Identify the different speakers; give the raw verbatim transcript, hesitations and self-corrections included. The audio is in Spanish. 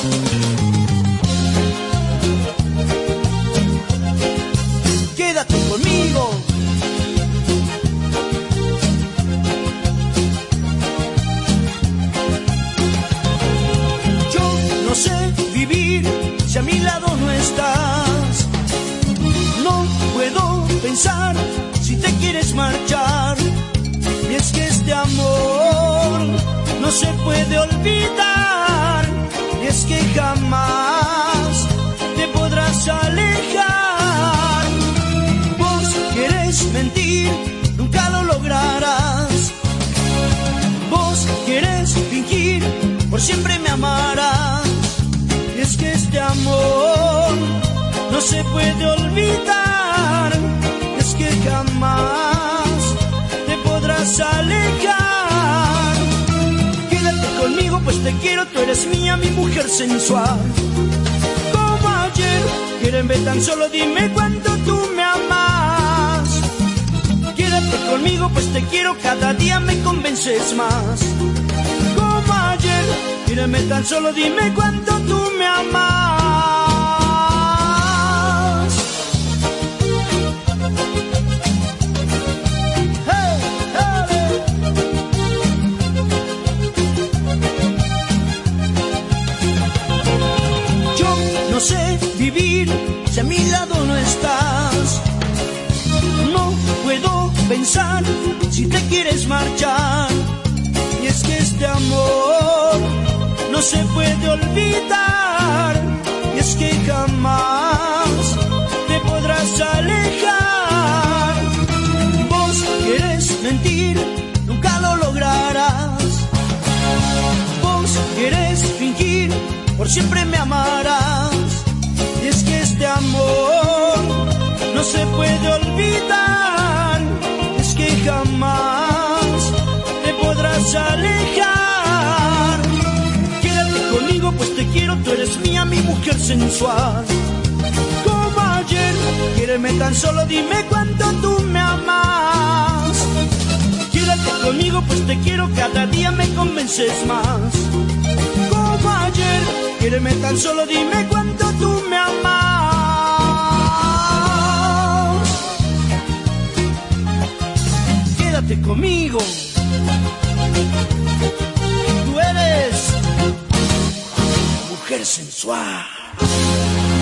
Speaker 1: Quédate conmigo. Yo no sé vivir si a mi lado no estás. No puedo pensar si te quieres marchar. Y es que este amor no se puede olvidar. Y es que jamás te podrás alejar. Vos querés mentir, nunca lo lograrás. Vos querés fingir, por siempre me amarás. Y es que este amor no se puede olvidar. Es que jamás te podrás alejar. Quédate conmigo, pues te quiero, tú eres mía, mi mujer sensual. Como ayer, quiéreme tan solo, dime cuánto tú me amas. Quédate conmigo, pues te quiero, cada día me convences más. Como ayer, quiéreme tan solo, dime cuánto tú me amas. No sé vivir si a mi lado no estás. No puedo pensar si te quieres marchar. Y es que este amor no se puede olvidar. Y es que jamás te podrás alejar. Vos querés mentir, nunca lo lograrás. Vos querés fingir, por siempre me amarás. Y es que este amor no se puede olvidar. Es que jamás te podrás alejar. Quédate conmigo, pues te quiero, tú eres mía, mi mujer sensual. Como ayer, quiéreme tan solo, dime cuánto tú me amas. Quédate conmigo, pues te quiero, cada día me convences más. Como ayer, quiéreme tan solo, dime cuánto tú me amas. Quédate conmigo. Tú eres mujer sensual.